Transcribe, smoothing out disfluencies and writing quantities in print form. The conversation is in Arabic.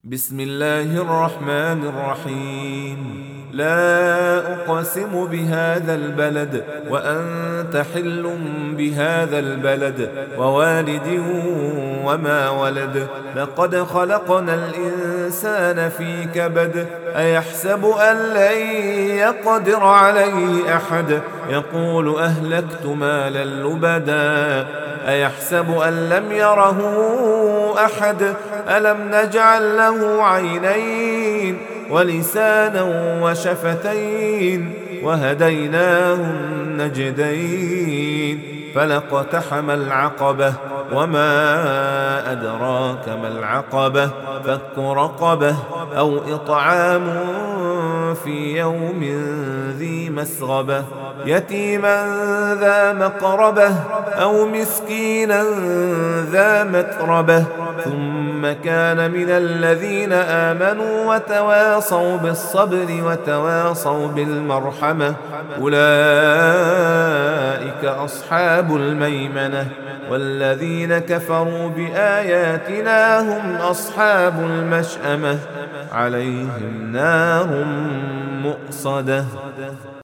بسم الله الرحمن الرحيم. لا أقسم بهذا البلد وأنت حل بهذا البلد ووالد وما ولد. لقد خلقنا الإنسان في كبد. أيحسب أن لن يقدر عليه أحد. يقول أهلكت مالا لبدا. أيحسب أن لم يره أحد. ألم نجعل له عينين ولسانا وشفتين وهديناه النجدين. فلاقتحم العقبة وما أدراك ما العقبة. فك رقبة أو إطعام في يوم ذي مسغبة. يتيما ذا مقربة أو مسكينا ذا متربة. ثم كان من الذين آمنوا وتواصوا بالصبر وتواصوا بالمرحمة. أولئك أصحاب الميمنة. والذين كفروا بآياتنا هم أصحاب المشأمة. عليهم نار مؤصدة.